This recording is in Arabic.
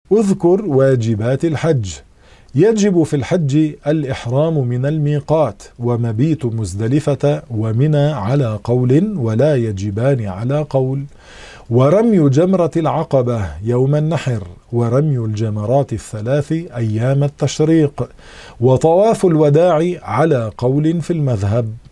اذكر واجبات الحج. يجب في الحج الإحرام من الميقات ومبيت مزدلفة ومنى على قول، ولا يجبان على قول، ورمي جمرة العقبة يوم النحر، ورمي الجمرات الثلاث أيام التشريق، وطواف الوداع على قول في المذهب.